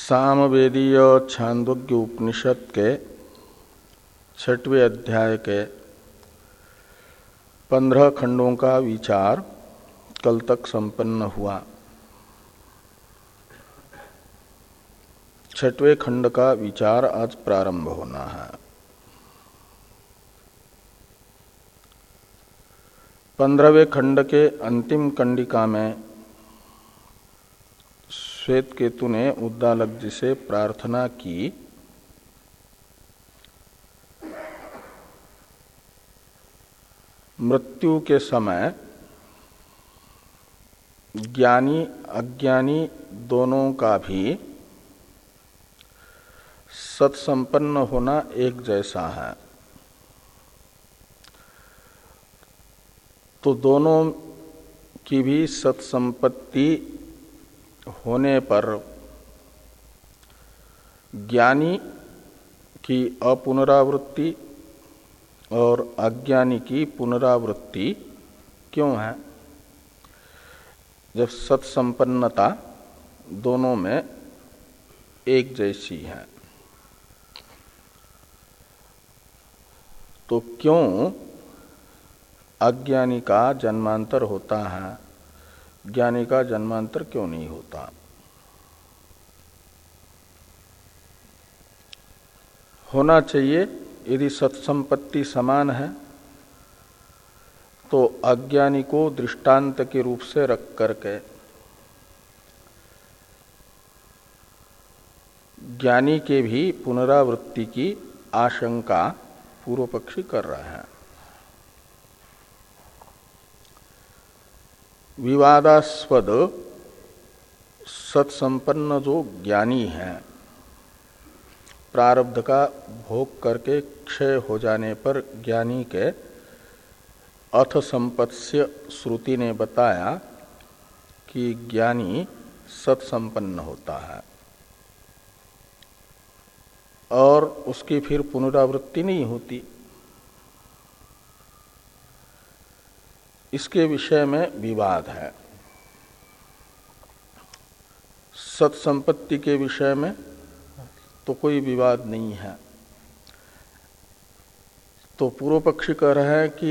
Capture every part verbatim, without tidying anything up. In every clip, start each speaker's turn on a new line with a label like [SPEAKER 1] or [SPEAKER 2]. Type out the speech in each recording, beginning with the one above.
[SPEAKER 1] सामवेदीय छांदोग्य उपनिषद के छठवें अध्याय के पंद्रह खंडों का विचार कल तक संपन्न हुआ। छठवें खंड का विचार आज प्रारंभ होना है। पंद्रहवें खंड के अंतिम कंडिका में श्वेत केतु ने उद्दालक जी से प्रार्थना की मृत्यु के समय ज्ञानी अज्ञानी दोनों का भी सत्संपन्न होना एक जैसा है, तो दोनों की भी सत्संपत्ति होने पर ज्ञानी की अपुनरावृत्ति और अज्ञानी की पुनरावृत्ति क्यों है, जब सत्संपन्नता दोनों में एक जैसी है। तो क्यों अज्ञानी का जन्मांतर होता है, ज्ञानी का जन्मांतर क्यों नहीं होता। होना चाहिए, यदि सत्संपत्ति समान है तो अज्ञानी को दृष्टांत के रूप से रख करके ज्ञानी के भी पुनरावृत्ति की आशंका पूर्व पक्षी कर रहे हैं। विवादास्पद सत्संपन्न जो ज्ञानी है, प्रारब्ध का भोग करके क्षय हो जाने पर ज्ञानी के अथ संपत्स्य श्रुति ने बताया कि ज्ञानी सत्संपन्न होता है और उसकी फिर पुनरावृत्ति नहीं होती। इसके विषय में विवाद है। सत्संपत्ति के विषय में तो कोई विवाद नहीं है। तो पूर्व पक्षी कह रहे हैं कि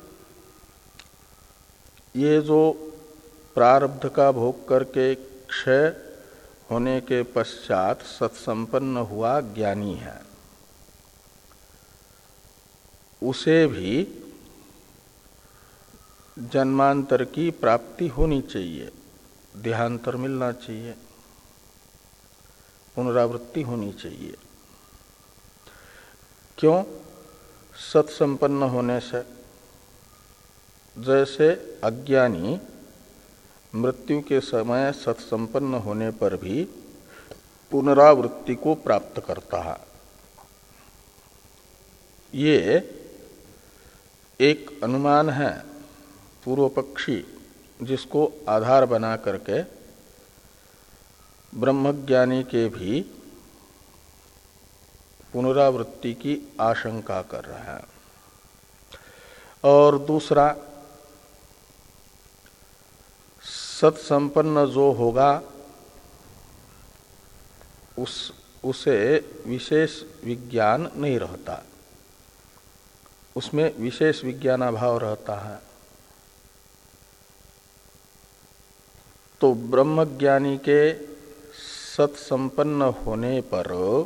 [SPEAKER 1] ये जो प्रारब्ध का भोग करके क्षय होने के पश्चात सत्संपन्न हुआ ज्ञानी है, उसे भी जन्मांतर की प्राप्ति होनी चाहिए, देहांतर मिलना चाहिए, पुनरावृत्ति होनी चाहिए। क्यों? सत्संपन्न होने से। जैसे अज्ञानी मृत्यु के समय सत्संपन्न होने पर भी पुनरावृत्ति को प्राप्त करता है। ये एक अनुमान है पूर्व पक्षी, जिसको आधार बना करके ब्रह्मज्ञानी के भी पुनरावृत्ति की आशंका कर रहा है। और दूसरा, सत्संपन्न जो होगा उस उसे विशेष विज्ञान नहीं रहता, उसमें विशेष विज्ञानाभाव रहता है। तो ब्रह्मज्ञानी के सत्संपन्न होने पर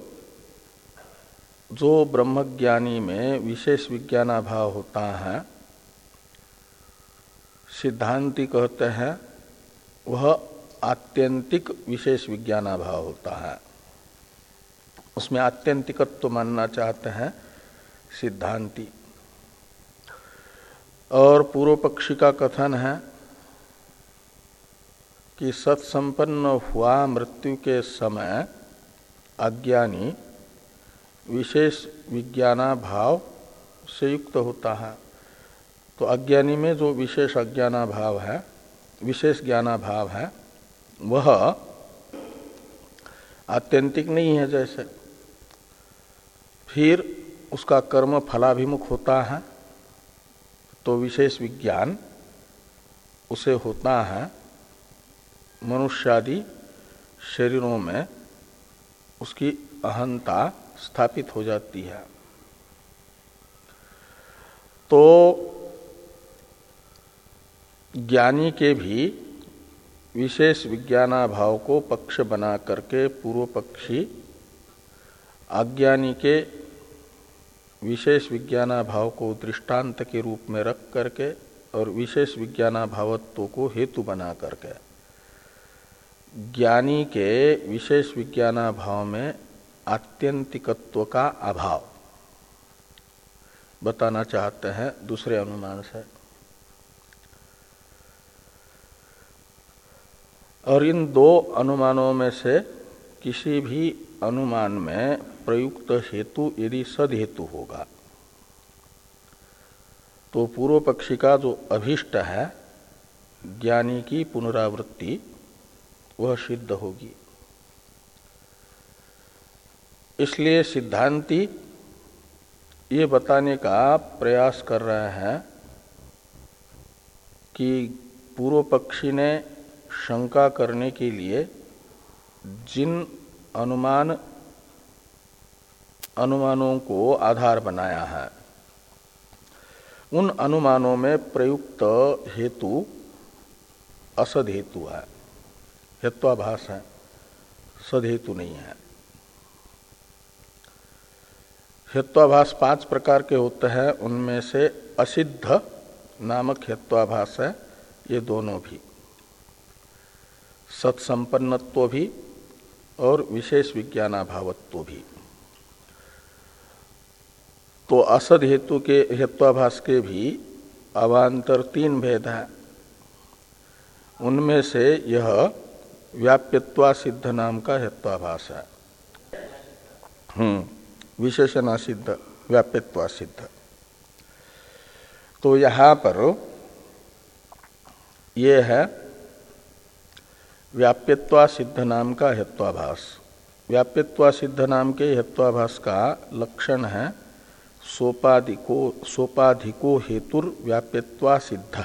[SPEAKER 1] जो ब्रह्मज्ञानी में विशेष विज्ञानाभाव होता है, सिद्धांती कहते हैं वह आत्यंतिक विशेष विज्ञानाभाव होता है। उसमें आत्यंतिकत्व तो मानना चाहते हैं सिद्धांती। और पूर्व पक्षी का कथन है कि सत्संपन्न हुआ मृत्यु के समय अज्ञानी विशेष विज्ञानाभाव से युक्त होता है। तो अज्ञानी में जो विशेष अज्ञानाभाव है, विशेष ज्ञानाभाव है, वह आत्यंतिक नहीं है। जैसे फिर उसका कर्म फलाभिमुख होता है, तो विशेष विज्ञान उसे होता है मनुष्यादि शरीरों में उसकी अहंता स्थापित हो जाती है। तो ज्ञानी के भी विशेष विज्ञानाभाव को पक्ष बना करके पूर्व पक्षी अज्ञानी के विशेष विज्ञानाभाव को दृष्टांत के रूप में रख करके और विशेष विज्ञानाभावत्व को हेतु बना करके ज्ञानी के विशेष विज्ञानाभाव में आत्यंतिकत्व का अभाव बताना चाहते हैं दूसरे अनुमान से। और इन दो अनुमानों में से किसी भी अनुमान में प्रयुक्त हेतु यदि सद हेतु होगा तो पूर्व पक्षी का जो अभीष्ट है ज्ञानी की पुनरावृत्ति वह सिद्ध होगी। इसलिए सिद्धांती ये बताने का प्रयास कर रहे हैं कि पूर्व पक्षी ने शंका करने के लिए जिन अनुमान अनुमानों को आधार बनाया है उन अनुमानों में प्रयुक्त हेतु असद हेतु है, हेत्वाभास है, सद हेतु नहीं है। हेत्वाभास पांच प्रकार के होते हैं, उनमें से असिद्ध नामक हेत्वाभास है ये दोनों भी, सत्संपन्नत्व भी और विशेष विज्ञानाभावत्व भी। तो असद हेतु के हेत्वाभास के भी अवान्तर तीन भेद हैं। उनमें से यह व्याप्यत्वा सिद्ध नाम का हेत्वाभास है। हम्म विशेषणा सिद्ध, व्याप्यत्वा सिद्ध। तो यहाँ पर यह है व्याप्यत्वा सिद्ध नाम का हेत्वाभास। व्याप्यत्वा सिद्ध नाम के हेत्वाभास का लक्षण है सोपाधिको सोपाधिको हेतुर व्याप्यत्वा सिद्ध।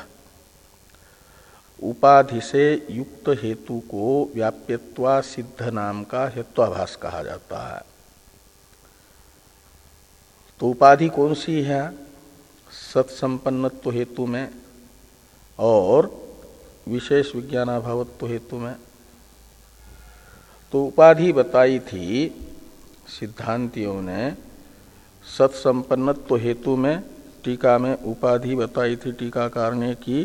[SPEAKER 1] उपाधि से युक्त हेतु को व्याप्यत्वा सिद्ध नाम का हेत्वाभास कहा जाता है। तो उपाधि कौन सी है? सत्संपन्नत्व हेतु में और विशेष विज्ञानाभावत्व हेतु में। तो उपाधि बताई थी सिद्धांतियों ने सत्संपन्नत्व हेतु में, टीका में उपाधि बताई थी टीकाकार ने की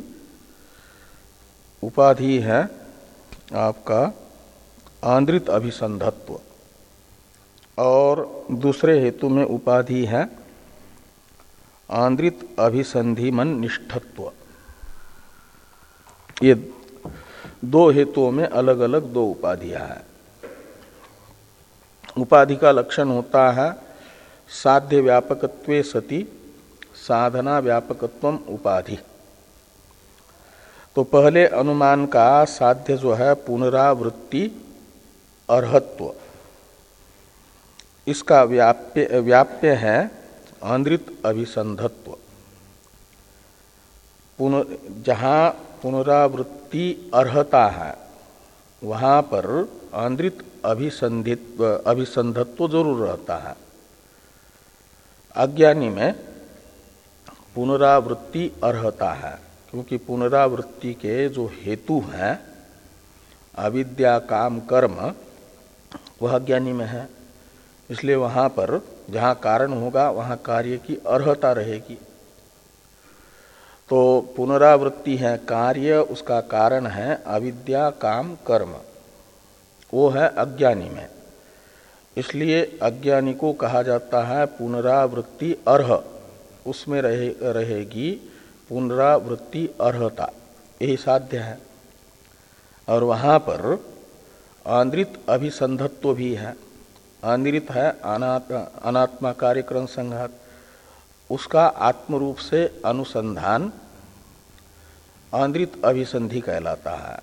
[SPEAKER 1] उपाधि है आपका आंद्रित अभिसंधत्व, और दूसरे हेतु में उपाधि है आंद्रित अभिसंधिमन निष्ठत्व। ये दो हेतुओं में अलग अलग दो उपाधियां हैं। उपाधि का लक्षण होता है साध्य व्यापकत्वे सति साधना व्यापकत्वम उपाधि। तो पहले अनुमान का साध्य जो है पुनरावृत्ति अर्हत्व, इसका व्याप्य व्याप्य है आंद्रित अभिसंधत्व। पुनः जहाँ पुनरावृत्ति अर्हता है वहाँ पर आंद्रित अभिसंधित्व अभिसंधत्व जरूर रहता है। अज्ञानी में पुनरावृत्ति अर्हता है, क्योंकि पुनरावृत्ति के जो हेतु हैं अविद्या काम कर्म वह अज्ञानी में है। इसलिए वहाँ पर जहाँ कारण होगा वहाँ कार्य की अर्हता रहेगी। तो पुनरावृत्ति है कार्य, उसका कारण है अविद्या काम कर्म, वो है अज्ञानी में। इसलिए अज्ञानी को कहा जाता है पुनरावृत्ति अर्ह, उसमें रहे रहेगी पुनरावृत्ति अर्हता, यही साध्य है। और वहाँ पर आंद्रित अभिसंधत्व भी है। आंद्रित है अनात्, अनात्मा कार्यक्रम संघात, उसका आत्म रूप से अनुसंधान आंद्रित अभिसंधि कहलाता है।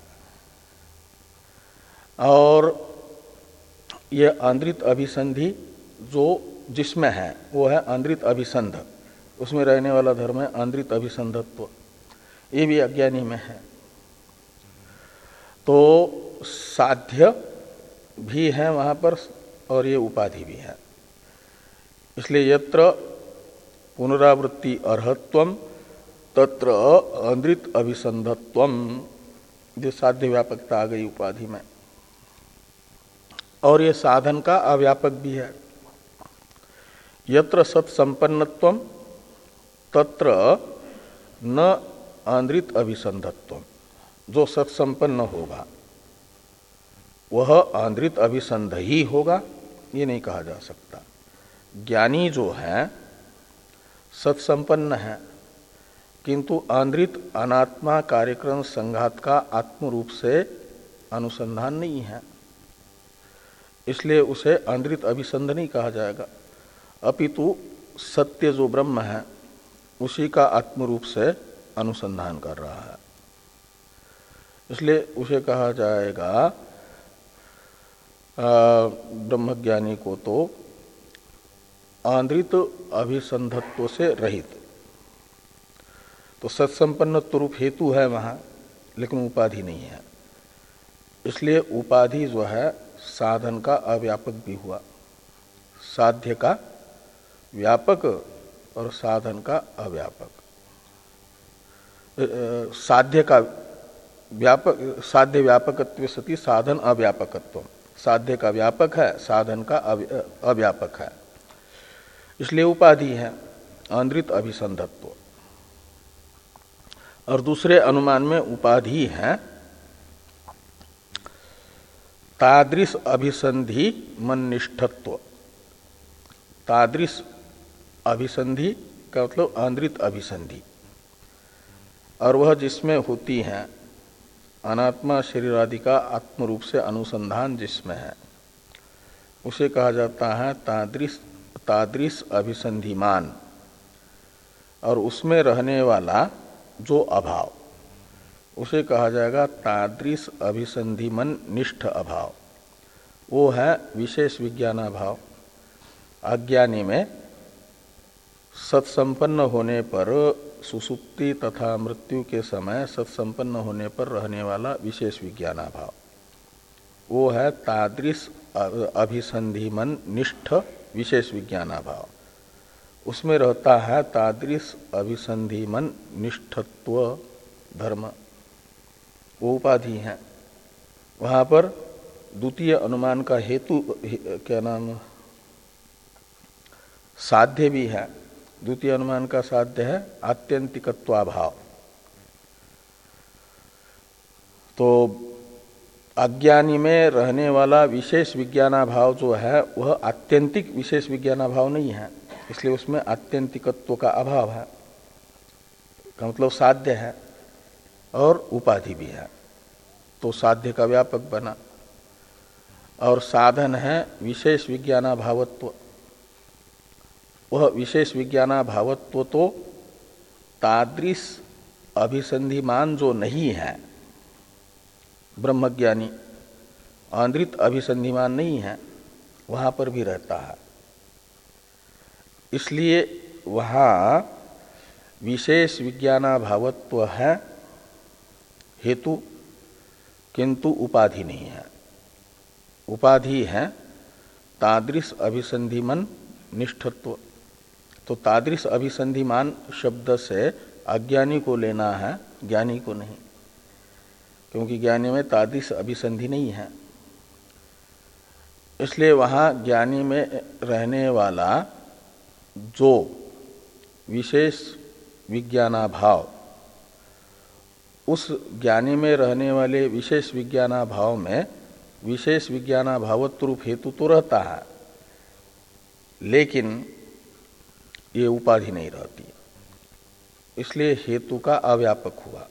[SPEAKER 1] और यह आंद्रित अभिसंधि जो जिसमें है वो है आंद्रित अभिसंध, उसमें रहने वाला धर्म है आंद्रित अभिसंधत्व, ये भी अज्ञानी में है। तो साध्य भी है वहाँ पर और ये उपाधि भी है। इसलिए यत्र पुनरावृत्ति अर्हत्वम तत्र अंद्रित अभिसंधत्वम, जो साध्य व्यापकता आ गई उपाधि में। और ये साधन का अव्यापक भी है। यत्र सत्संपन्नत्वम तत्र न आंद्रित अभिसंधत्वम, जो सत्संपन्न होगा वह आंद्रित अभिसंध ही होगा, ये नहीं कहा जा सकता। ज्ञानी जो है सत्संपन्न है, किंतु आंद्रित अनात्मा कार्यक्रम संघात का आत्म रूप से अनुसंधान नहीं है, इसलिए उसे आंद्रित अभिसंध नहीं कहा जाएगा। अपितु सत्य जो ब्रह्म है उसी का आत्म रूप से अनुसंधान कर रहा है, इसलिए उसे कहा जाएगा ब्रह्मज्ञानी को तो आंद्रित अभिसंधत्व से रहित। तो सत्संपन्नत्व रूप हेतु है वहाँ, लेकिन उपाधि नहीं है, इसलिए उपाधि जो है साधन का अव्यापक भी हुआ। साध्य का व्यापक और साधन का अव्यापक। साध्य का व्यापक, साध्य व्यापकत्व सति साधन अव्यापकत्व। साध्य का व्यापक है, साधन का अव्यापक है, इसलिए उपाधि है आंद्रित अभिसंधत्व। और दूसरे अनुमान में उपाधि है तादृश अभिसंधि मननिष्ठत्व। तादृश अभिसंधि का मतलब आंद्रित अभिसंधि, और वह जिसमें होती है अनात्मा शरीर आदि का आत्म रूप से अनुसंधान जिसमें है, उसे कहा जाता है तादृश तादृश अभिसंधिमान। और उसमें रहने वाला जो अभाव, उसे कहा जाएगा तादृश अभिसंधिमन निष्ठ अभाव। वो है विशेष विज्ञानाभाव। अज्ञानी में सत्संपन्न होने पर सुसुप्ति तथा मृत्यु के समय सत्संपन्न होने पर रहने वाला विशेष विज्ञानाभाव, वो है तादृश अभिसंधिमन निष्ठ विशेष विज्ञानाभाव। उसमें रहता है तादृश अभिसंधिमन निष्ठत्व धर्म, वो उपाधि है। वहाँ पर द्वितीय अनुमान का हेतु क्या नाम साध्य भी है। द्वितीय अनुमान का साध्य है आत्यंतिकत्वाभाव। तो अज्ञानी में रहने वाला विशेष विज्ञानाभाव जो है वह आत्यंतिक विशेष विज्ञानाभाव नहीं है, इसलिए उसमें आत्यंतिकत्व का अभाव है, का मतलब साध्य है और उपाधि भी है, तो साध्य का व्यापक बना। और साधन है विशेष विज्ञानाभावत्व। वह विशेष विज्ञानाभावत्व तो तादृश अभिसंधिमान जो नहीं है, ब्रह्मज्ञानी आंद्रित अभिसंधिमान नहीं है, वहाँ पर भी रहता है। इसलिए वहाँ विशेष विज्ञानाभावत्व है हेतु, किंतु उपाधि नहीं है। उपाधि है तादृश अभिसंधिमन निष्ठत्व। तो तादृश अभिसंधिमान शब्द से अज्ञानी को लेना है, ज्ञानी को नहीं, क्योंकि ज्ञानी में तादृश अभिसंधि नहीं है। इसलिए वहाँ ज्ञानी में रहने वाला जो विशेष विज्ञानाभाव, उस ज्ञानी में रहने वाले विशेष विज्ञानाभाव में विशेष विज्ञानाभावत्व रूप हेतु तो रहता है, लेकिन ये उपाधि नहीं रहती, इसलिए हेतु का अव्यापक हुआ।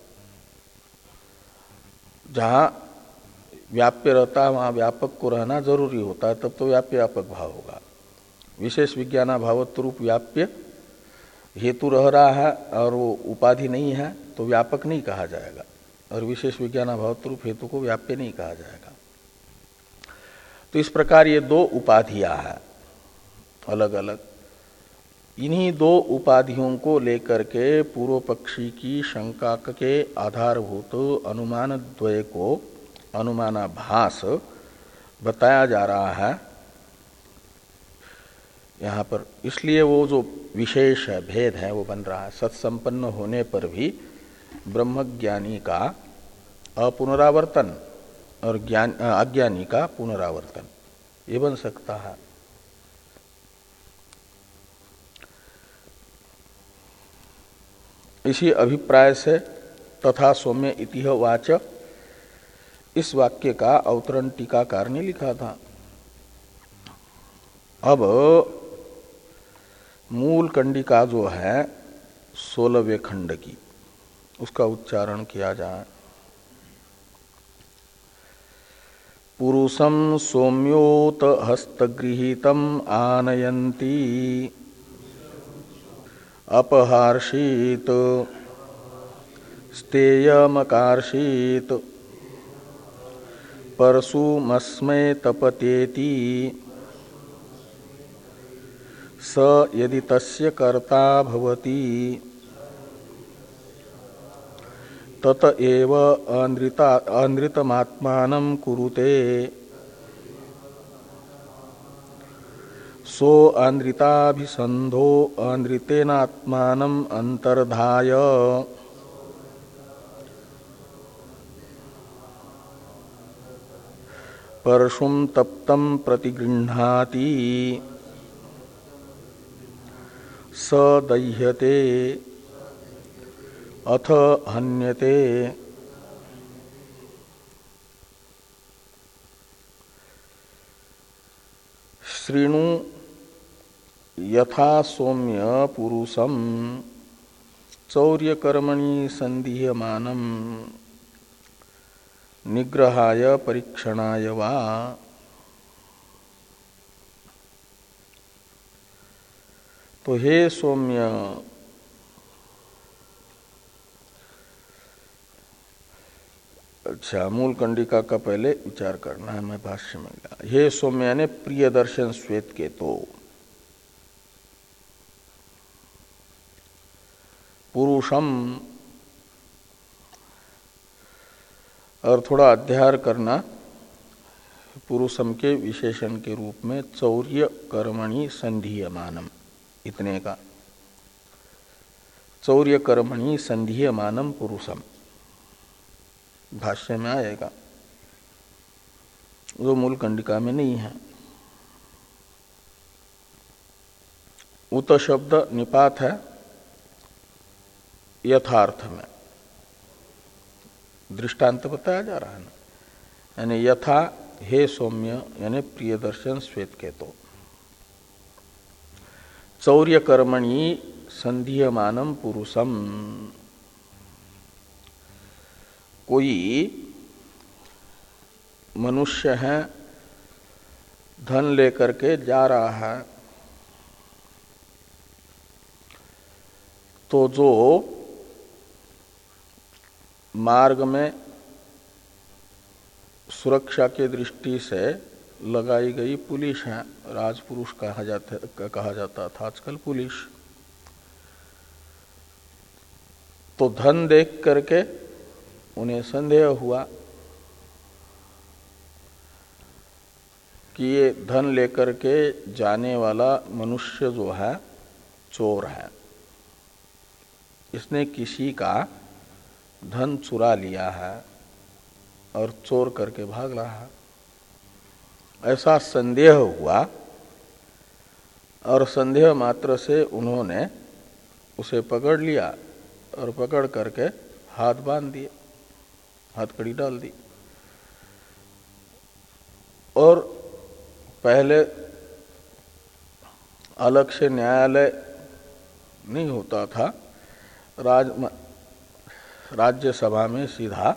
[SPEAKER 1] जहाँ व्याप्य रहता है वहाँ व्यापक को रहना जरूरी होता है, तब तो व्याप्य व्यापक भाव होगा। विशेष विज्ञानाभावत्व रूप व्याप्य हेतु रह रहा है और वो उपाधि नहीं है, तो व्यापक नहीं कहा जाएगा, और विशेष विज्ञानाभावत्व रूप हेतु को व्याप्य नहीं कहा जाएगा। तो इस प्रकार ये दो उपाधियां हैं अलग अलग। इन्हीं दो उपाधियों को लेकर के पूर्व पक्षी की शंका के आधारभूत अनुमान द्वय को अनुमानाभास बताया जा रहा है यहाँ पर इसलिए वो जो विशेष है, भेद है, वो बन रहा है। सत्संपन्न होने पर भी ब्रह्मज्ञानी का अपुनरावर्तन और ज्ञान अज्ञानी का पुनरावर्तन ये बन सकता है। इसी अभिप्राय से तथा सौम्य इतिह वाच इस वाक्य का अवतरण टीकाकार ने लिखा था। अब मूल कंडिका जो है सोलहवें खंड की, उसका उच्चारण किया जाए। पुरुषम सौम्योत हस्तगृहीतम आनयन्ति अपहार्षीत स्तेयमकार्षीत परशुमस्मै तपतेति स यदि तस्य कर्ता भवति तत एव अनृता अनृतमात्मानं कुरुते सो अनृताभिसंधो अनृतेनात्मानं अंतर्धाय परशुं तप्तं प्रतिगृह्णाति स दह्यते अथ हन्यते। श्रीणु यथा सौम्य पुरुषम चौर्यकर्मणि संदीयमानं निग्रहाय परीक्षणाय वा। तो हे सौम्य, अच्छा मूल कंडिका का पहले विचार करना है, मैं भाष्य में गया। हे सौम्य ने प्रिय दर्शन श्वेत के तो पुरुषम और थोड़ा अध्ययन करना पुरुषम के विशेषण के रूप में चौर्य कर्मणि संधीयमानम, इतने का चौर्य कर्मणि संधीयमानम पुरुषम भाष्य में आएगा, जो मूल कंडिका में नहीं है। उत शब्द निपात है यथार्थ में, दृष्टांत बताया जा रहा है ना, यानी यथा हे सौम्य यानी प्रिय दर्शन श्वेत के तो चौर्य कर्मणि संधीयमानम पुरुषम। कोई मनुष्य है, धन लेकर के जा रहा है, तो जो मार्ग में सुरक्षा के दृष्टि से लगाई गई पुलिस है, राजपुरुष कहा जाता कहा जाता था आजकल पुलिस, तो धन देख करके उन्हें संदेह हुआ कि ये धन लेकर के जाने वाला मनुष्य जो है चोर है, इसने किसी का धन चुरा लिया है और चोर करके भाग रहा है। ऐसा संदेह हुआ और संदेह मात्र से उन्होंने उसे पकड़ लिया और पकड़ करके हाथ बांध दिए, हथकड़ी डाल दी। और पहले अलग से न्यायालय नहीं होता था, राज राज्यसभा में सीधा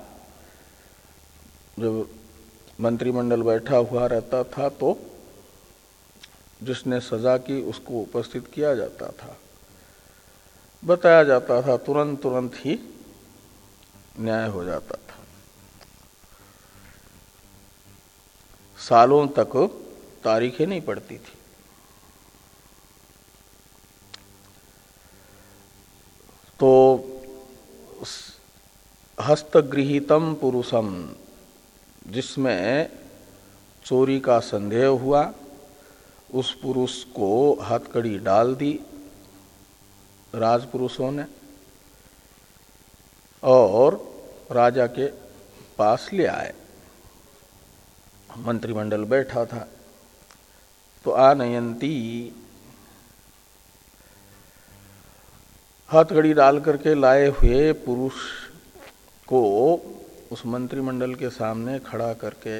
[SPEAKER 1] जब मंत्रिमंडल बैठा हुआ रहता था तो जिसने सजा की उसको उपस्थित किया जाता था, बताया जाता था, तुरंत तुरंत ही न्याय हो जाता था। सालों तक तारीखें नहीं पड़ती थी। तो हस्तगृहीतम पुरुषम, जिसमें चोरी का संदेह हुआ उस पुरुष को हथकड़ी डाल दी राजपुरुषों ने और राजा के पास ले आए। मंत्रिमंडल बैठा था तो आनयंती, हथकड़ी डाल करके लाए हुए पुरुष को उस मंत्रिमंडल के सामने खड़ा करके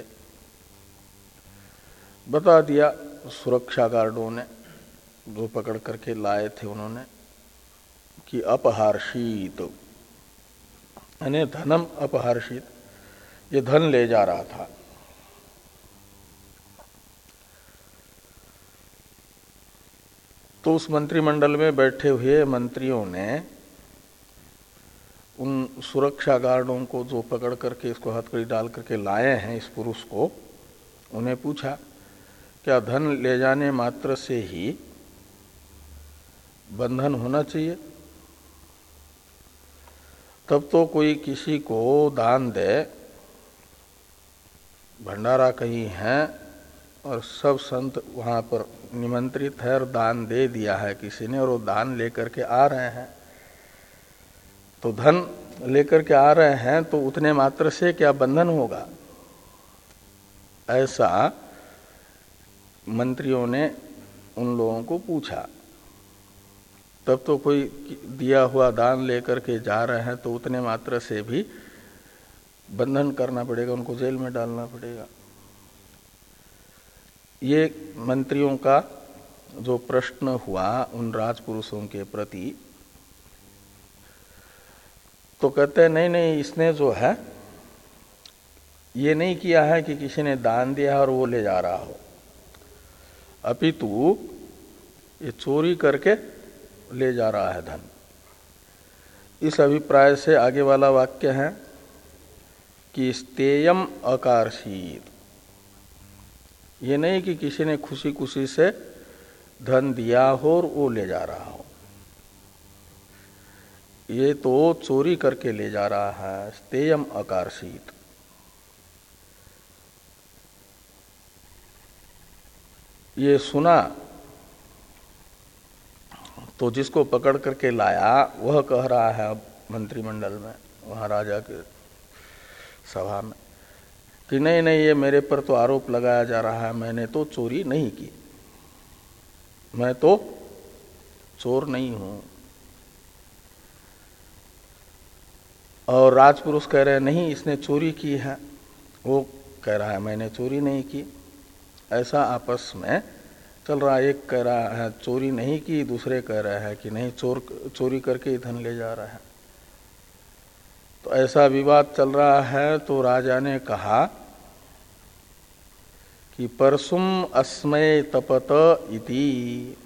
[SPEAKER 1] बता दिया सुरक्षा गार्डों ने, जो पकड़ करके लाए थे उन्होंने, कि अपहर्षित यानी धनम अपहर्षित, ये धन ले जा रहा था। तो उस मंत्रिमंडल में बैठे हुए मंत्रियों ने उन सुरक्षा गार्डों को जो पकड़ करके इसको हथकड़ी डाल करके लाए हैं इस पुरुष को, उन्हें पूछा क्या धन ले जाने मात्र से ही बंधन होना चाहिए? तब तो कोई किसी को दान दे, भंडारा कहीं है और सब संत वहां पर निमंत्रित है और दान दे दिया है किसी ने और वो दान लेकर के आ रहे हैं, तो धन लेकर के आ रहे हैं तो उतने मात्र से क्या बंधन होगा? ऐसा मंत्रियों ने उन लोगों को पूछा। तब तो कोई दिया हुआ दान लेकर के जा रहे हैं तो उतने मात्र से भी बंधन करना पड़ेगा, उनको जेल में डालना पड़ेगा। ये मंत्रियों का जो प्रश्न हुआ उन राजपुरुषों के प्रति, तो कहते हैं नहीं नहीं, इसने जो है ये नहीं किया है कि किसी ने दान दिया और वो ले जा रहा हो, अपितु ये चोरी करके ले जा रहा है धन। इस अभिप्राय से आगे वाला वाक्य है कि स्तेयम अकार्षित, ये नहीं कि किसी ने खुशी खुशी से धन दिया हो और वो ले जा रहा हो, ये तो चोरी करके ले जा रहा है। स्तेयम अकार्षित, ये सुना तो जिसको पकड़ करके लाया वह कह रहा है मंत्रिमंडल में, वहां राजा के सभा में, कि नहीं नहीं, ये मेरे पर तो आरोप लगाया जा रहा है, मैंने तो चोरी नहीं की, मैं तो चोर नहीं हूं। और राजपुरुष कह रहे हैं नहीं, इसने चोरी की है, वो कह रहा है मैंने चोरी नहीं की। ऐसा आपस में चल रहा है, एक कह रहा है चोरी नहीं की, दूसरे कह रहे हैं कि नहीं चोर चोरी करके ही धन ले जा रहा है। तो ऐसा विवाद चल रहा है। तो राजा ने कहा कि परसुम अस्मय तपत इति,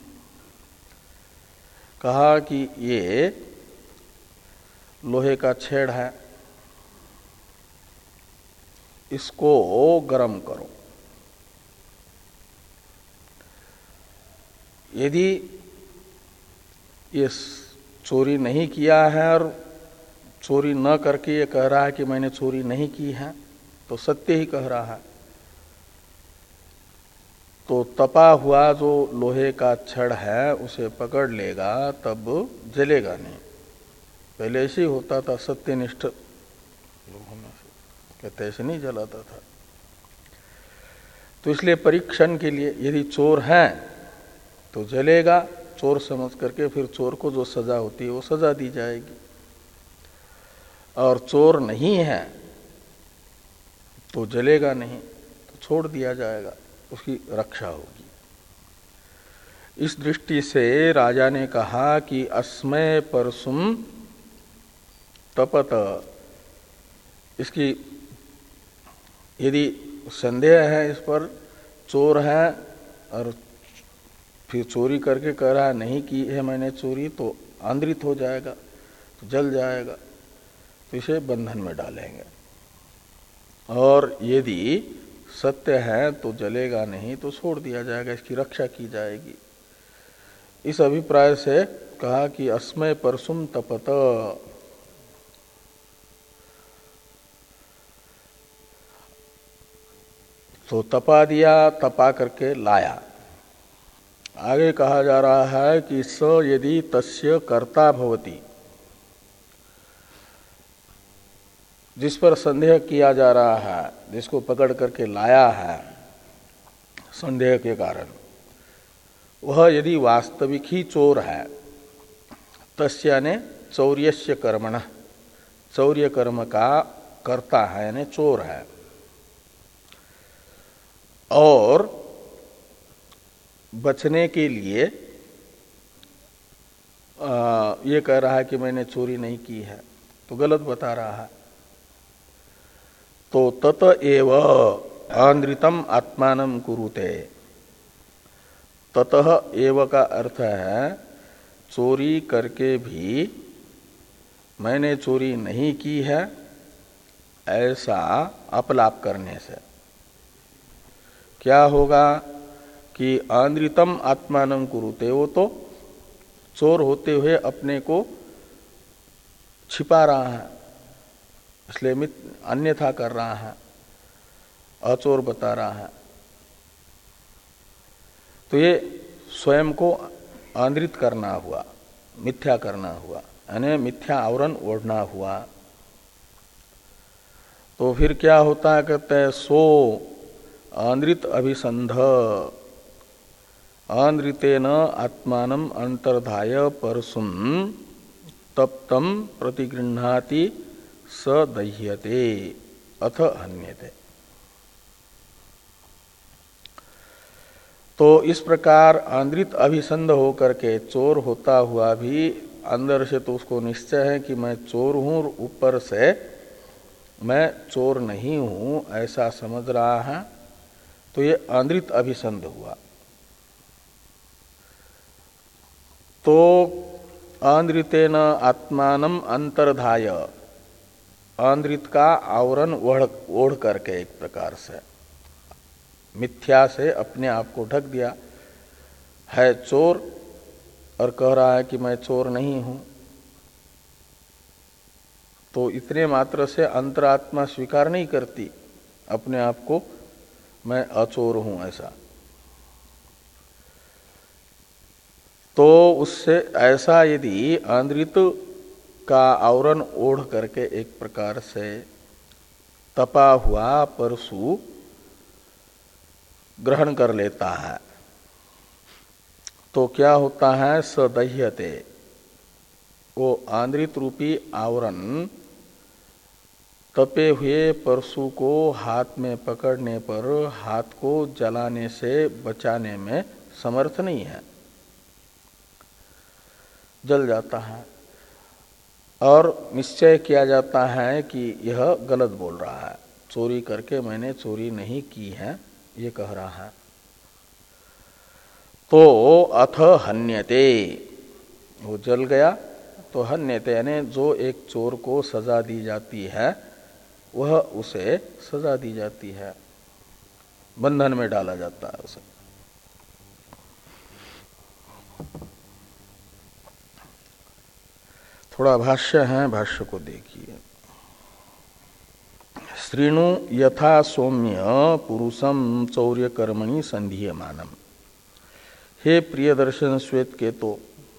[SPEAKER 1] कहा कि ये लोहे का छेड़ है, इसको गर्म करो। यदि ये चोरी नहीं किया है और चोरी न करके ये कह रहा है कि मैंने चोरी नहीं की है, तो सत्य ही कह रहा है। तो तपा हुआ जो लोहे का छड़ है उसे पकड़ लेगा तब जलेगा नहीं। पहले ऐसे ही होता था, सत्यनिष्ठ लोगों में से कहते ऐसे नहीं जलाता था। तो इसलिए परीक्षण के लिए यदि चोर है तो जलेगा, चोर समझ करके फिर चोर को जो सजा होती है वो सजा दी जाएगी। और चोर नहीं है तो जलेगा नहीं, तो छोड़ दिया जाएगा, उसकी रक्षा होगी। इस दृष्टि से राजा ने कहा कि अस्मय परसुम तपत, इसकी यदि संदेह है इस पर, चोर है और फिर चोरी करके कह रहा है नहीं की है मैंने चोरी, तो आंद्रित हो जाएगा, तो जल जाएगा, तो इसे बंधन में डालेंगे। और यदि सत्य है तो जलेगा नहीं, तो छोड़ दिया जाएगा, इसकी रक्षा की जाएगी। इस अभिप्राय से कहा कि अस्मय परसुम तपत, तो तपा दिया, तपा करके लाया। आगे कहा जा रहा है कि स यदि तस्य कर्ता भवति, जिस पर संदेह किया जा रहा है, जिसको पकड़ करके लाया है संदेह के कारण, वह यदि वास्तविक ही चोर है, तस्य यानी चौर्यस्य कर्मणः, चौर्य कर्म का कर्ता है यानी चोर है, और बचने के लिए आ, ये कह रहा है कि मैंने चोरी नहीं की है, तो गलत बता रहा है। तो तत एव आंद्रितम आत्मानं कुरुते, ततः एव का अर्थ है चोरी करके भी मैंने चोरी नहीं की है ऐसा अपलाप करने से क्या होगा कि आंद्रितम आत्मानं कुरुते, वो तो चोर होते हुए अपने को छिपा रहा है, इसलिए मित अन्यथा कर रहा है, अचोर बता रहा है। तो ये स्वयं को आंद्रित करना हुआ, मिथ्या करना हुआ, यानी मिथ्या आवरण ओढ़ना हुआ। तो फिर क्या होता है, कहते हैं सो आंद्रित अभिसंध आंद्रितेन आत्मानं अंतर्धाय परसुन तप्तम प्रतिगृह्णाति स दह्यते अथ हन्यते। तो इस प्रकार आंद्रित अभिसंध होकर के चोर होता हुआ भी अंदर से तो उसको निश्चय है कि मैं चोर हूं, ऊपर से मैं चोर नहीं हूं ऐसा समझ रहा है, तो ये आंद्रित अभिसंध हुआ। तो आंद्रितेन आत्मानं अंतर्धाय, आंद्रित का आवरण ओढ़ ओढ़ करके एक प्रकार से मिथ्या से अपने आप को ढक दिया है चोर, और कह रहा है कि मैं चोर नहीं हूं। तो इतने मात्र से अंतरात्मा स्वीकार नहीं करती अपने आप को मैं अचोर हूं ऐसा। तो उससे ऐसा यदि आंद्रित का आवरण ओढ़ करके एक प्रकार से तपा हुआ परशु ग्रहण कर लेता है, तो क्या होता है, सदह्यते, वो आंद्रित रूपी आवरण तपे हुए परशु को हाथ में पकड़ने पर हाथ को जलाने से बचाने में समर्थ नहीं है, जल जाता है, और निश्चय किया जाता है कि यह गलत बोल रहा है, चोरी करके मैंने चोरी नहीं की है ये कह रहा है। तो अथ हन्यते, वो जल गया तो हन्यते, यानी जो एक चोर को सजा दी जाती है वह उसे सजा दी जाती है, बंधन में डाला जाता है उसे। थोड़ा भाष्य है, भाष्य को देखिए। श्रीणु यथा सौम्य पुरुषम चौर्य कर्मणि संधीयमानम। हे प्रिय दर्शन श्वेत के, तो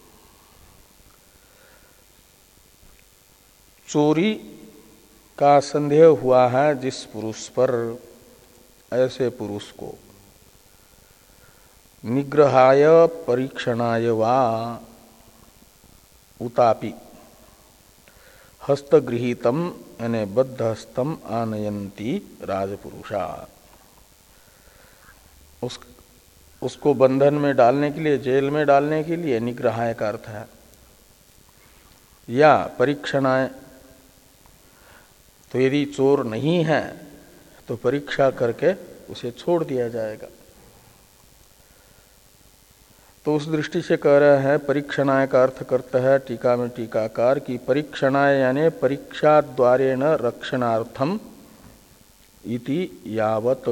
[SPEAKER 1] चोरी का संदेह हुआ है जिस पुरुष पर, ऐसे पुरुष को निग्रहाय परीक्षणाय वा उतापि हस्तगृहीतम यानी बद्ध हस्तम आनयंती राजपुरुषा, उस उसको बंधन में डालने के लिए, जेल में डालने के लिए निग्रहाय का अर्थ है, या परीक्षणाय, तो यदि चोर नहीं है तो परीक्षा करके उसे छोड़ दिया जाएगा। तो उस दृष्टि से कह रहे हैं, परीक्षणाय का अर्थ करता है टीका में टीकाकार की परीक्षणाय यानी परीक्षा द्वारेण रक्षणार्थम इति यावत,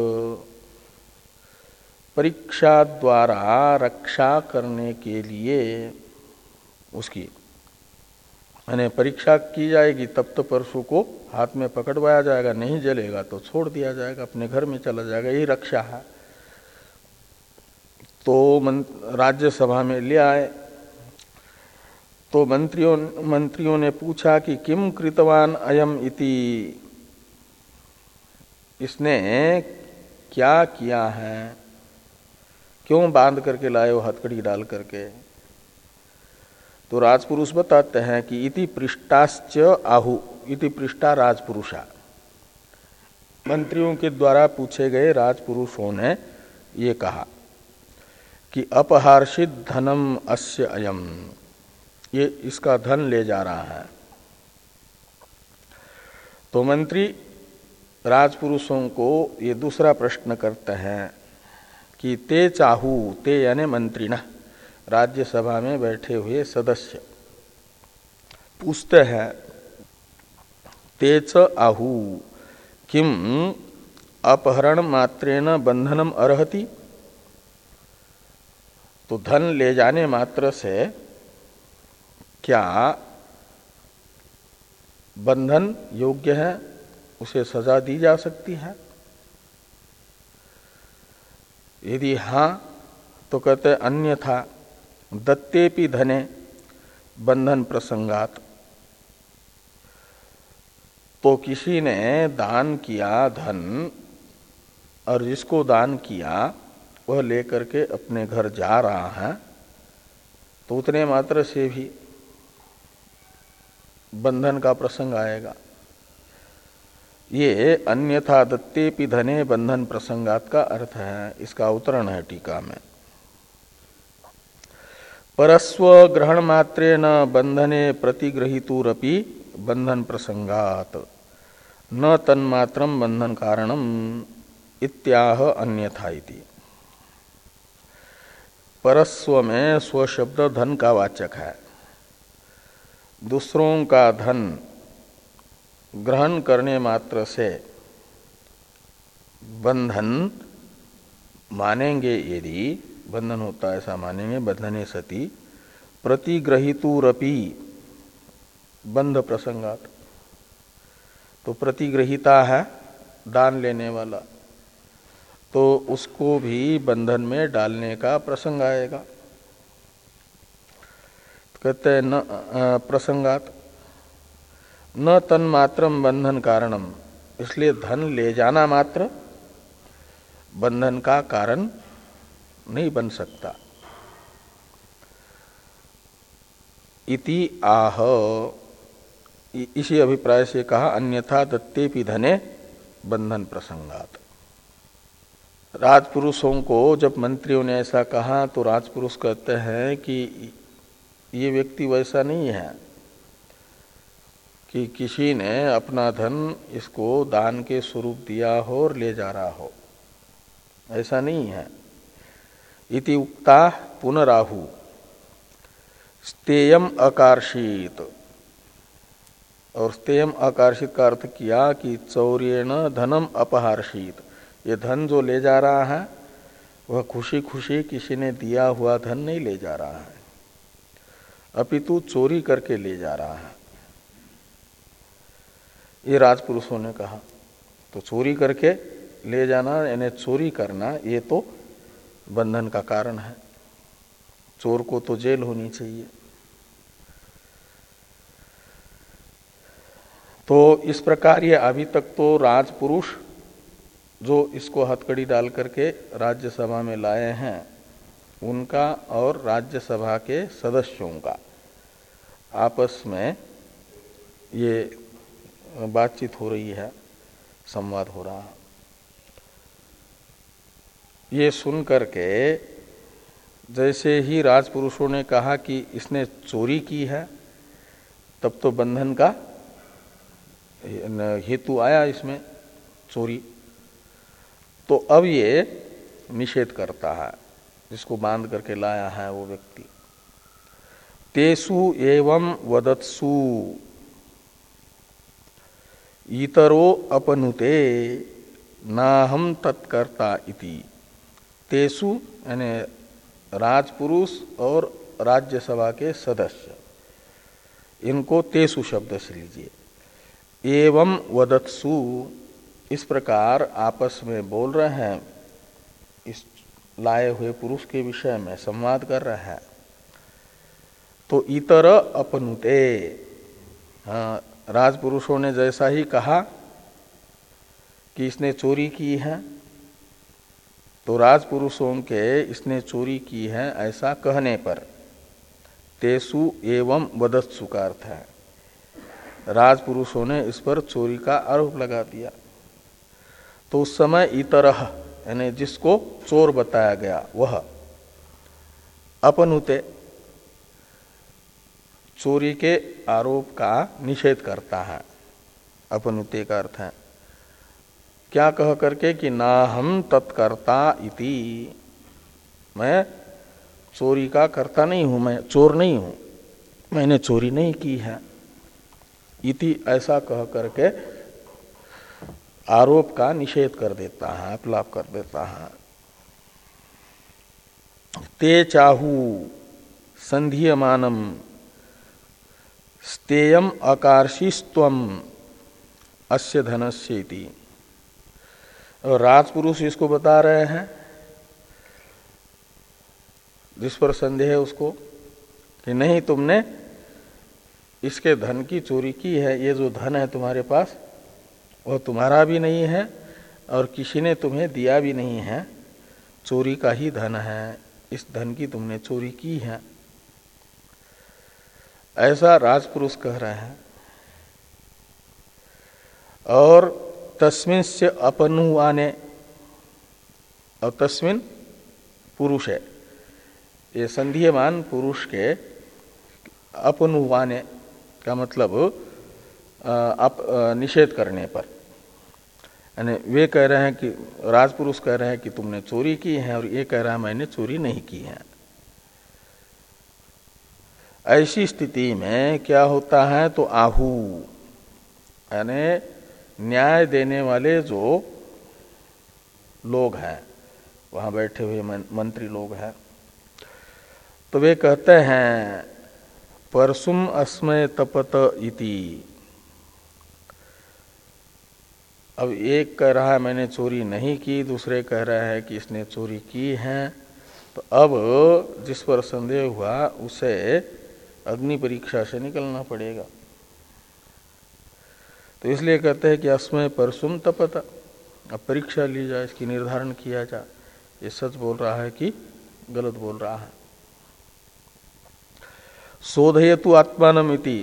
[SPEAKER 1] परीक्षा द्वारा रक्षा करने के लिए उसकी, यानी परीक्षा की जाएगी तब तो परशु को हाथ में पकड़वाया जाएगा, नहीं जलेगा तो छोड़ दिया जाएगा, अपने घर में चला जाएगा, यही रक्षा है। तो राज्यसभा में ले आए। तो मंत्रियों मंत्रियों ने पूछा कि किम कृतवान अयम इति, इसने क्या किया है, क्यों बांध करके लाए हो हथकड़ी डाल करके। तो राजपुरुष बताते हैं कि इति पृष्ठाश्च आहु, इति पृष्ठा राजपुरुषा, मंत्रियों के द्वारा पूछे गए राजपुरुषों ने ये कहा कि अपहर्षित धनम अस्य अयम, ये इसका धन ले जा रहा है। तो मंत्री राजपुरुषों को ये दूसरा प्रश्न करते हैं कि ते चाहू, ते यानी मंत्रिण, राज्यसभा में बैठे हुए सदस्य पूछते हैं ते च आहू किम अपहरण मात्रेण बंधनम अर्हति, तो धन ले जाने मात्र से क्या बंधन योग्य है, उसे सजा दी जा सकती है। यदि हाँ तो कहते अन्यथा दत्तेपि धने बंधन प्रसंगात, तो किसी ने दान किया धन और जिसको दान किया वह लेकर के अपने घर जा रहा है, तो उतने मात्र से भी बंधन का प्रसंग आएगा। ये अन्यथा दत्तेपि धने बंधन प्रसंगात का अर्थ है। इसका उत्तरण है टीका में। परस्व ग्रहण मात्रेण बंधने प्रतिग्रहीतुरपि बंधन प्रसंगात न तन्मात्रम बंधन कारणम इत्याह अन्यथा इति। परस्व में स्व शब्द धन का वाचक है। दूसरों का धन ग्रहण करने मात्र से बंधन मानेंगे, यदि बंधन होता है ऐसा मानेंगे, बंधने सति प्रतिग्रहीतुरपि बंध प्रसंगात, तो प्रतिग्रहिता है दान लेने वाला, तो उसको भी बंधन में डालने का प्रसंग आएगा। तो कहते हैं न प्रसंगात न तन्मात्रम बंधन कारणम, इसलिए धन ले जाना मात्र बंधन का कारण नहीं बन सकता। इति आह, इसी अभिप्राय से कहा अन्यथा दत्तेपि धने बंधन प्रसंगात। राजपुरुषों को जब मंत्रियों ने ऐसा कहा तो राजपुरुष कहते हैं कि ये व्यक्ति वैसा नहीं है कि किसी ने अपना धन इसको दान के स्वरूप दिया हो और ले जा रहा हो, ऐसा नहीं है। इति उक्ता पुनराहु स्तेयम अकार्षित, और स्तेयम अकार्षित का अर्थ किया कि चौर्येण धनम अपहर्षित, ये धन जो ले जा रहा है वह खुशी खुशी किसी ने दिया हुआ धन नहीं ले जा रहा है, अपितु चोरी करके ले जा रहा है। ये राजपुरुषों ने कहा। तो चोरी करके ले जाना यानी चोरी करना, ये तो बंधन का कारण है। चोर को तो जेल होनी चाहिए। तो इस प्रकार ये अभी तक तो राजपुरुष जो इसको हथकड़ी डाल करके राज्यसभा में लाए हैं उनका और राज्यसभा के सदस्यों का आपस में ये बातचीत हो रही है, संवाद हो रहा है। ये सुन करके जैसे ही राजपुरुषों ने कहा कि इसने चोरी की है, तब तो बंधन का हेतु आया इसमें, चोरी। तो अब ये निषेध करता है, जिसको बांध करके लाया है वो व्यक्ति। तेसु एवं वदत्सु इतरो अपनुते नाहम तत्कर्ता इति। तेसु यानी राजपुरुष और राज्यसभा के सदस्य, इनको तेसु शब्द से लीजिए। एवं वदत्सु, इस प्रकार आपस में बोल रहे हैं इस लाए हुए पुरुष के विषय में संवाद कर रहा है। तो इतर अपनुते, हाँ, राजपुरुषों ने जैसा ही कहा कि इसने चोरी की है, तो राजपुरुषों के इसने चोरी की है ऐसा कहने पर तेसु एवं वदत्सु का अर्थ है, राजपुरुषों ने इस पर चोरी का आरोप लगा दिया। तो उस समय इतरह यानी जिसको चोर बताया गया वह अपनुते चोरी के आरोप का निषेध करता है। अपनुते का अर्थ है क्या कह करके कि ना हम तत्कर्ता इति, मैं चोरी का कर्ता नहीं हूं, मैं चोर नहीं हूं, मैंने चोरी नहीं की है, इति ऐसा कह करके आरोप का निषेध कर देता है, अपलाप कर देता है। ते चाहू संधीयमानम स्तेयम अकार्षिस्त्वम अस्य धनस्येति। और राजपुरुष इसको बता रहे हैं जिस पर संदेह है उसको कि नहीं, तुमने इसके धन की चोरी की है, ये जो धन है तुम्हारे पास वह तुम्हारा भी नहीं है और किसी ने तुम्हें दिया भी नहीं है, चोरी का ही धन है, इस धन की तुमने चोरी की है, ऐसा राजपुरुष कह रहे हैं। और तस्मिन से अपनुआने, और तस्मिन पुरुष है, ये संधीयमान पुरुष के अपनुआने का मतलब अप निषेध करने पर, यानी वे कह रहे हैं कि राजपुरुष कह रहे हैं कि तुमने चोरी की है और ये कह रहा है मैंने चोरी नहीं की है। ऐसी स्थिति में क्या होता है, तो आहू यानी न्याय देने वाले जो लोग हैं, वहां बैठे हुए मंत्री लोग हैं, तो वे कहते हैं परसुम अस्मय तपत इति। अब एक कह रहा है मैंने चोरी नहीं की, दूसरे कह रहा है कि इसने चोरी की है, तो अब जिस पर संदेह हुआ उसे अग्नि परीक्षा से निकलना पड़ेगा। तो इसलिए कहते हैं कि अस्मय परसुम तपत, अब परीक्षा ली जाए, इसकी निर्धारण किया जाए, ये सच बोल रहा है कि गलत बोल रहा है। शोधयतु आत्मानमिति,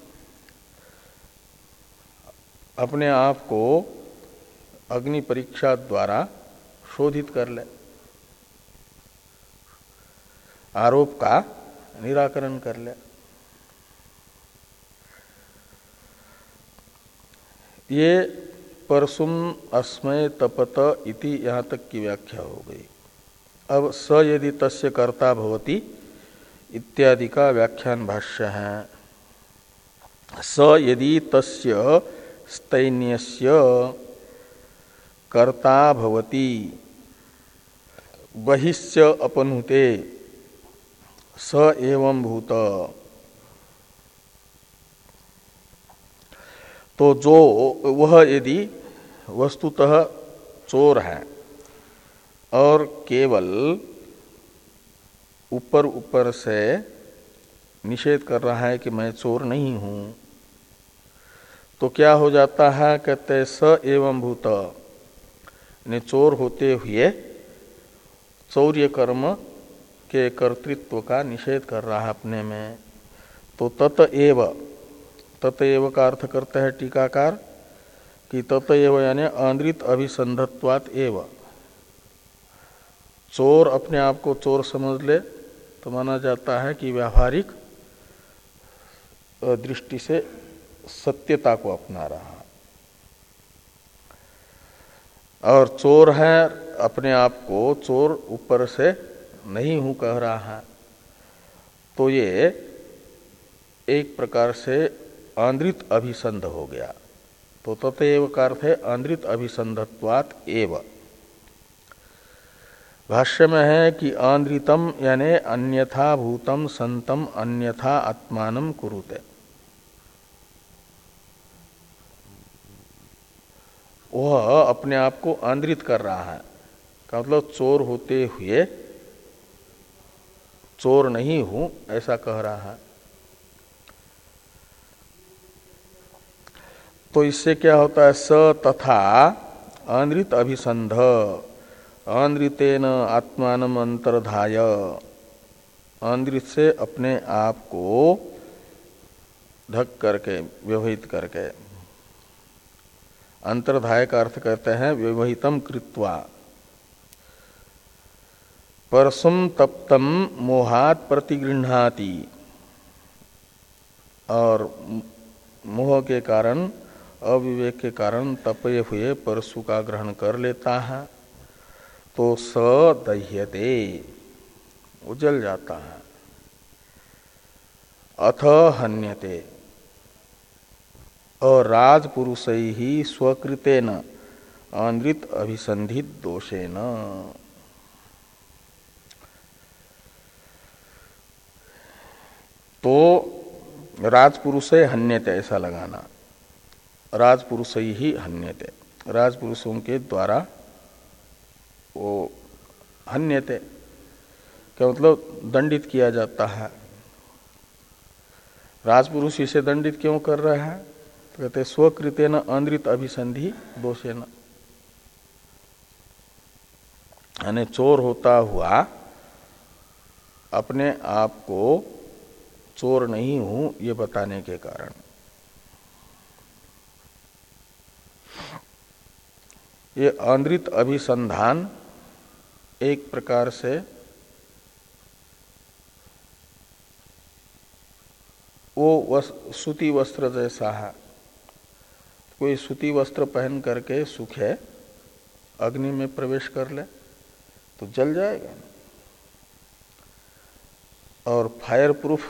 [SPEAKER 1] अपने आप को अग्नि परीक्षा द्वारा शोधित कर ले, आरोप का निराकरण कर ले। ये परसुम अस्मय तपत इति यहाँ तक की व्याख्या हो गई। अब स यदि तस्य कर्ता भवति इत्यादि का व्याख्यान भाष्य है। स यदि तस्य स्तैन्यस्य कर्ता भवति बहिस्य अपनुते स एवं भूत, तो जो वह यदि वस्तुतः चोर है और केवल ऊपर ऊपर से निषेध कर रहा है कि मैं चोर नहीं हूं, तो क्या हो जाता है, कहते स एवं भूत, ने चोर होते हुए चौर्य कर्म के कर्तृत्व का निषेध कर रहा है अपने में। तो तत एव, तत एव का अर्थ करते हैं टीकाकार कि तत एव यानी आंद्रित अभिसंधत्वात् एव, चोर अपने आप को चोर समझ ले तो माना जाता है कि व्यावहारिक दृष्टि से सत्यता को अपना रहा, और चोर है अपने आप को चोर ऊपर से नहीं हूं कह रहा है, तो ये एक प्रकार से आंद्रित अभिसंध हो गया। तो ततएव का अर्थ है आंद्रित अभिसंधत्वात् एव। भाष्य में है कि आंद्रितम यानी अन्यथा भूतम संतम अन्यथा आत्मानं कुरुते, वह अपने आप को आंद्रित कर रहा है का मतलब चोर होते हुए चोर नहीं हूं ऐसा कह रहा है। तो इससे क्या होता है, स तथा अनृत अभिसंध अनृतेन आत्मानम अंतर्धाय, अनृत से अपने आप को ढक करके व्यवहित करके, अंतर्धाय का अर्थ कहते हैं व्यवहितम कृत्वा, परसुम तप्तम मोहात प्रतिगृह्णाति, और मोह के कारण अविवेक के कारण तपे हुए परशु का ग्रहण कर लेता है, तो स दह्यते, वो जल जाता है। अथ हन्यते, और राजपुरुष ही स्वकृतेन अनृत अभिसंधित दोषेन, तो राजपुरुष हन्यते ऐसा लगाना, राजपुरुष ही हन्यते, राजपुरुषों के द्वारा वो हन्यते क्या मतलब दंडित किया जाता है। राजपुरुष इसे दंडित क्यों कर रहा है, तो कहते स्वकृतेन अनृत अभिसंधि दोषेन, यानी चोर होता हुआ अपने आप को चोर नहीं हूं ये बताने के कारण। ये अनृत अभिसंधान एक प्रकार से वो वस, सूती वस्त्र जैसा है। कोई सूती वस्त्र पहन करके सूखे अग्नि में प्रवेश कर ले तो जल जाएगा, और फायर प्रूफ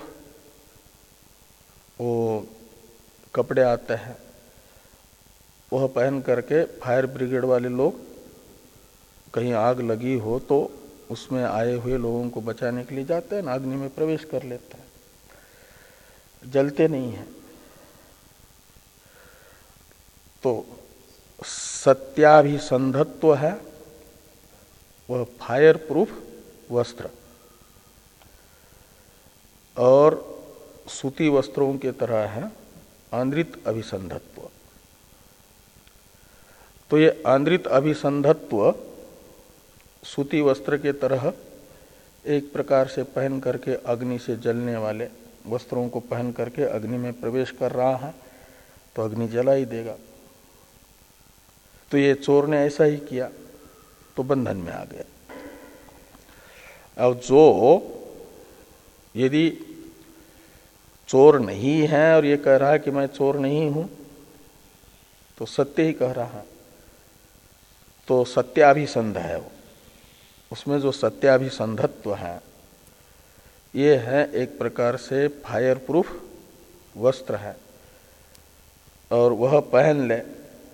[SPEAKER 1] वो कपड़े आते हैं, वह पहन करके फायर ब्रिगेड वाले लोग कहीं आग लगी हो तो उसमें आए हुए लोगों को बचाने के लिए जाते हैं ना, अग्नि में प्रवेश कर लेते हैं, जलते नहीं हैं। तो सत्याभिसंधत्व है वह फायर प्रूफ वस्त्र, और सूती वस्त्रों के तरह है अनृत अभिसंधत्व। तो ये अनृत अभिसंधत्व सूती वस्त्र के तरह एक प्रकार से पहन करके अग्नि से जलने वाले वस्त्रों को पहन करके अग्नि में प्रवेश कर रहा है तो अग्नि जला ही देगा। तो ये चोर ने ऐसा ही किया तो बंधन में आ गया। अब जो यदि चोर नहीं है और ये कह रहा है कि मैं चोर नहीं हूं, तो सत्य ही कह रहा है, तो सत्याभिसंध है वो। उसमें जो सत्याभिसंधत्व है ये है एक प्रकार से फायर प्रूफ वस्त्र है, और वह पहन ले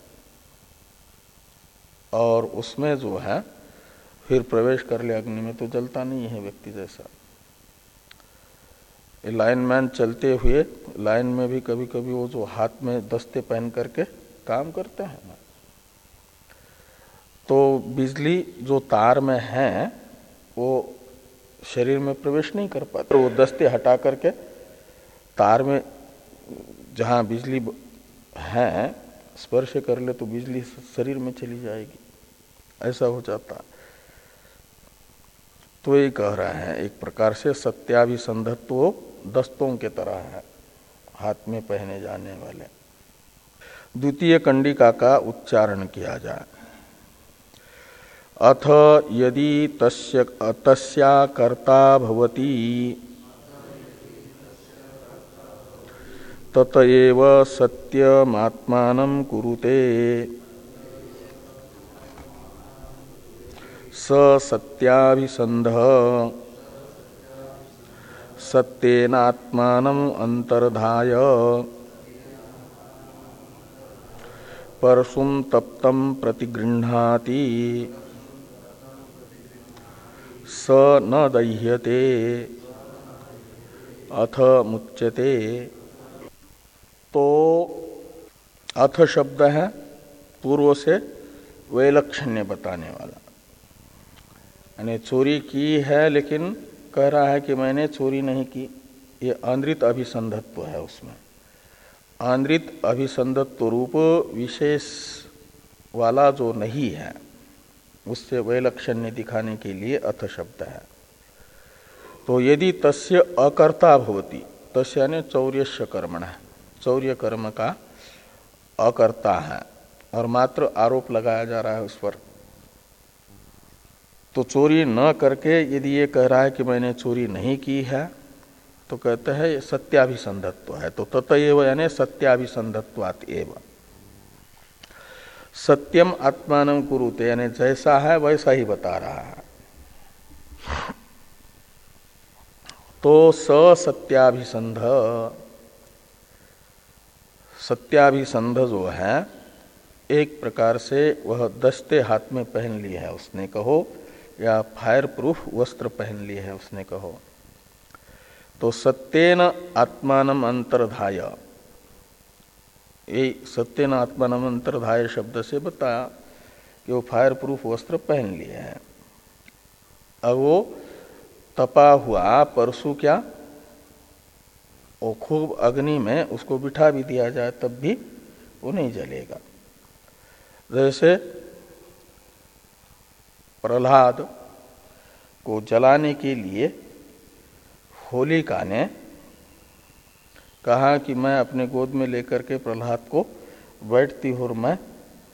[SPEAKER 1] और उसमें जो है फिर प्रवेश कर ले अग्नि में तो जलता नहीं है व्यक्ति जैसा। लाइनमैन चलते हुए लाइन में भी कभी कभी वो जो हाथ में दस्ते पहन करके काम करते हैं ना, तो बिजली जो तार में है वो शरीर में प्रवेश नहीं कर पाता, वो दस्ते हटा करके तार में जहां बिजली है स्पर्श कर ले तो बिजली शरीर में चली जाएगी, ऐसा हो जाता। तो ये कह रहा है एक प्रकार से सत्याभिसंधत्व दस्तों के तरह है, हाथ में पहने जाने वाले। द्वितीय कंडिका का उच्चारण किया जाए। अथ यदि तस्य तस्या कर्ता भवति ततएव सत्यमात्मानं कुरुते स सत्याभिसंधः सत्येनात्मानं अंतर्धाय परशुं तप्तं प्रतिगृह्णाति स न दह्यते अथ मुच्यते। तो अथ शब्द है पूर्व से वैलक्षण्य बताने वाला। यानी चोरी की है लेकिन कह रहा है कि मैंने चोरी नहीं की, ये आंद्रित अभिसंधत्व है। उसमें आंद्रित अभिसंधत्व रूप विशेष वाला जो नहीं है उससे वैलक्षण्य दिखाने के लिए अथ शब्द है। तो यदि तस्य अकर्ता भवति, तस्य यानी चौर्यस्य कर्मण है, चौर्य कर्म का अकर्ता है और मात्र आरोप लगाया जा रहा है उस पर, तो चोरी न करके यदि ये कह रहा है कि मैंने चोरी नहीं की है तो कहते हैं सत्याभिसंधत्व है। तो ततएव यानी सत्याभिसंधत्वात् एव सत्यम आत्मानं कुरुते, यानी जैसा है वैसा ही बता रहा है। तो स सत्याभिसंध, सत्याभिसंध जो है एक प्रकार से वह दस्ते हाथ में पहन लिए है उसने कहो, या फायर प्रूफ वस्त्र पहन लिए है उसने कहो। तो सत्येन आत्मानम अंतर्धाय, ये सत्येन आत्मानम अंतर्धाय शब्द से बताया कि वो फायर प्रूफ वस्त्र पहन लिए हैं। अब वो तपा हुआ परशु क्या, वो खूब अग्नि में उसको बिठा भी दिया जाए तब भी वो नहीं जलेगा। जैसे प्रहलाद को जलाने के लिए होलिका ने कहा कि मैं अपने गोद में लेकर के प्रहलाद को बैठती हूँ और मैं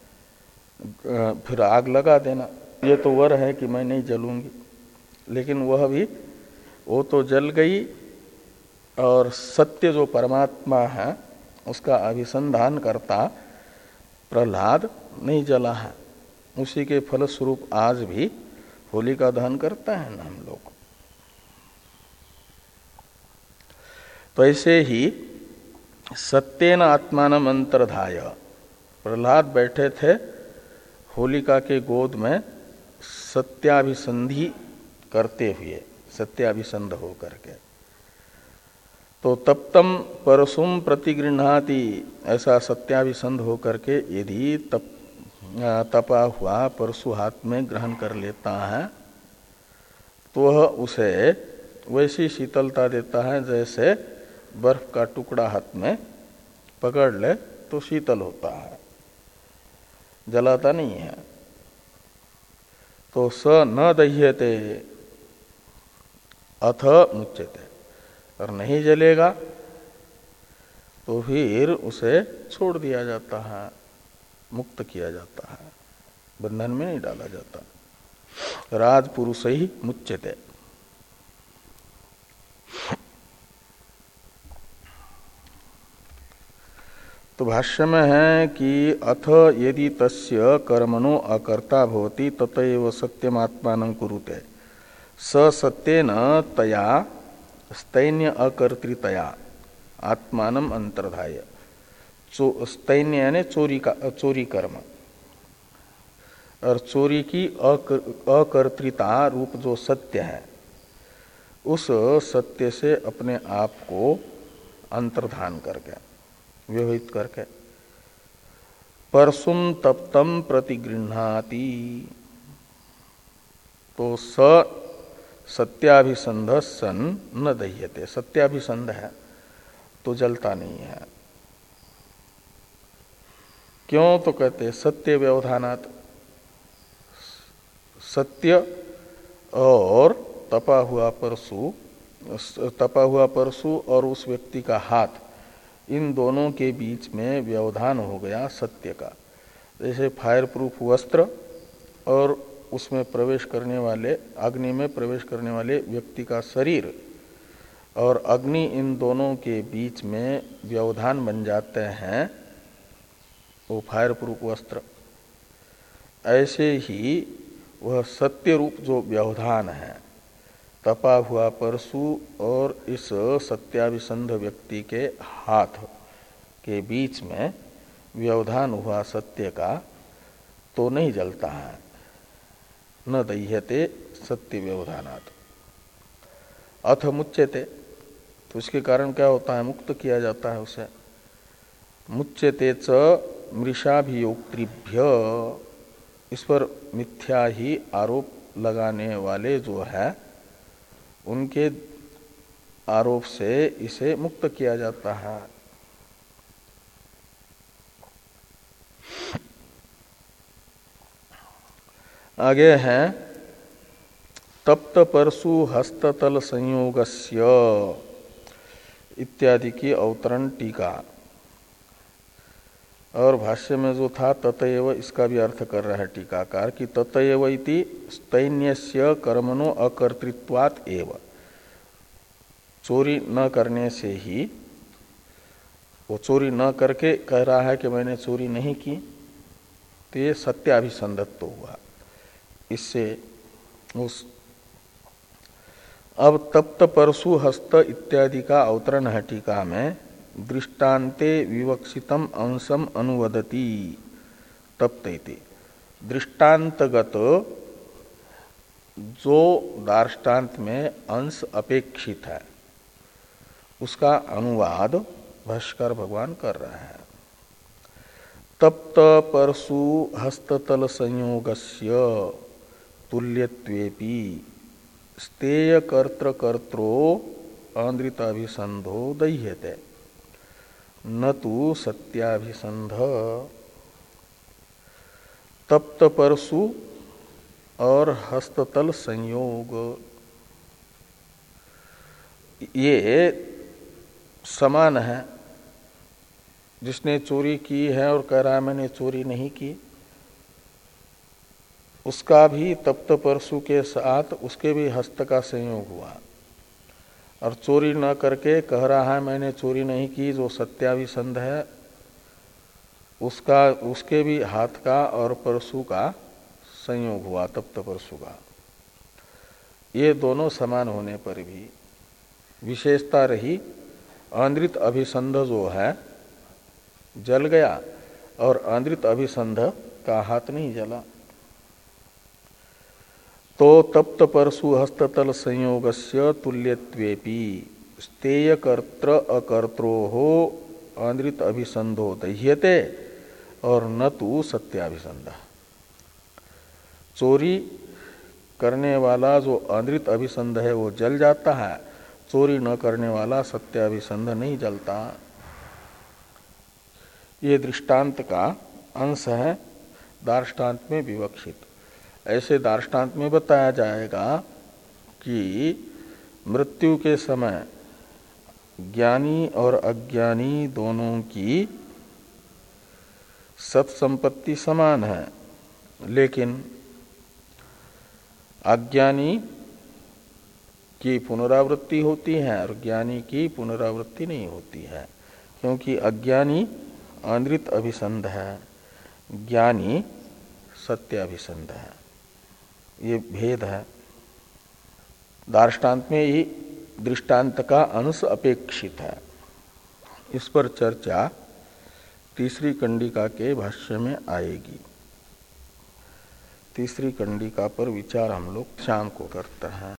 [SPEAKER 1] फिर आग लगा देना, ये तो वर है कि मैं नहीं जलूंगी। लेकिन वह भी, वो तो जल गई और सत्य जो परमात्मा है उसका अभिसंधान करता प्रहलाद नहीं जला है। उसी के फलस्वरूप आज भी होलिका दहन करते हैं ना हम लोग। तो ऐसे ही सत्येन आत्मानम अंतर्धाय, प्रहलाद बैठे थे होलिका के गोद में सत्याभिसंधि करते हुए, सत्याभिसंध हो करके। तो तप्तम परसुम प्रतिगृह्णाति, ऐसा सत्याभिसंध हो करके यदि तप तपा हुआ परशु हाथ में ग्रहण कर लेता है तो वह उसे वैसी शीतलता देता है जैसे बर्फ का टुकड़ा हाथ में पकड़ ले तो शीतल होता है, जलाता नहीं है। तो स न दह्यते अथ मुच्यते, और नहीं जलेगा तो फिर उसे छोड़ दिया जाता है, मुक्त किया जाता है, बंधन में नहीं डाला जाता। राजपुरुष ही मुच्यते। तो भाष्य में है कि अथ यदि तस्य कर्मणो अकर्ता भवति ततएव सत्यमात्मानं कुरुते स सत्येन तया स्तैन्य अकर्तृतया आत्मानं अंतर्धाय। स्तैन्य यानी चोरी का, चोरी कर्म, और चोरी की अकर्तृता रूप जो सत्य है उस सत्य से अपने आप को अंतर्धान करके, व्यवहित करके परसुम तप्तम प्रतिगृह्णाति। तो स सत्याभिसंध सन न दह्यते, सत्याभिसंध है तो जलता नहीं है। क्यों? तो कहते सत्य व्यवधानात्, सत्य और तपा हुआ परशु, तपा हुआ परशु और उस व्यक्ति का हाथ, इन दोनों के बीच में व्यवधान हो गया सत्य का। जैसे फायर प्रूफ वस्त्र और उसमें प्रवेश करने वाले, अग्नि में प्रवेश करने वाले व्यक्ति का शरीर और अग्नि, इन दोनों के बीच में व्यवधान बन जाते हैं वो फायर प्रूफ वस्त्र। ऐसे ही वह सत्य रूप जो व्यवधान है, तपा हुआ परशु और इस सत्याभिसंध व्यक्ति के हाथ के बीच में व्यवधान हुआ सत्य का, तो नहीं जलता है। न दह्यते सत्य व्यवधानात् अथ मुच्यते, तो उसके कारण क्या होता है? मुक्त किया जाता है उसे। मुच्यते च मृषाभियोक्तृभ्य, इस पर मिथ्या ही आरोप लगाने वाले जो है उनके आरोप से इसे मुक्त किया जाता है। आगे है तप्त परशु हस्ततल संयोगस्य इत्यादि की अवतरण टीका। और भाष्य में जो था ततएव, इसका भी अर्थ कर रहा है टीकाकार कि ततएव इति स्तैन्यस्य कर्मणो अकर्तृत्वात् एव, चोरी न करने से ही, वो चोरी न करके कह रहा है कि मैंने चोरी नहीं की, तो ये सत्याभिसंधत्व हुआ इससे। उस अब तप्त परशु हस्त इत्यादि का अवतरण है टीका में, दृष्टान्ते विवक्षितम अंशम अनुवदति तप्त इति। दृष्टांतगत जो दार्ष्टान्त में अंश अपेक्षित है उसका अनुवाद भाष्कर भगवान कर रहे हैं। तप्त परशु हस्ततल संयोगस्य तुल्यत्वेपि स्तेय कर्तृ कर्त्रो आंद्रिताभिसंधो दह्यते न तु सत्याभिसंध। तप्त परशु और हस्ततल संयोग ये समान है। जिसने चोरी की है और कह रहा है मैंने चोरी नहीं की, उसका भी तप्त परशु के साथ उसके भी हस्त का संयोग हुआ। और चोरी न करके कह रहा है मैंने चोरी नहीं की, जो सत्याभिसंध है, उसका उसके भी हाथ का और परशु का संयोग हुआ तप्त परशु का। ये दोनों समान होने पर भी विशेषता रही, आंद्रित अभिसंध जो है जल गया और आंद्रित अभिसंध का हाथ नहीं जला। तो तप्त परशु हस्ततल संयोगस्य तुल्यत्वेपि स्तेय कर्तृ अकर्त्रोः आंद्रित अभिसंधो दह्यते और न तु सत्याभिसंध। चोरी करने वाला जो आंद्रित अभिसंध है वो जल जाता है, चोरी न करने वाला सत्याभिसंध नहीं जलता। ये दृष्टांत का अंश है दार्ष्टान्त में विवक्षित। ऐसे दार्ष्टान्त में बताया जाएगा कि मृत्यु के समय ज्ञानी और अज्ञानी दोनों की सत्संपत्ति समान है, लेकिन अज्ञानी की पुनरावृत्ति होती है और ज्ञानी की पुनरावृत्ति नहीं होती है, क्योंकि अज्ञानी आंद्रित अभिसंध है, ज्ञानी सत्याभिसंध है। ये भेद है। दार्ष्टान्त में ही दृष्टांत का अंश अपेक्षित है। इस पर चर्चा तीसरी कंडिका के भाष्य में आएगी। तीसरी कंडिका पर विचार हम लोग शाम को करते हैं।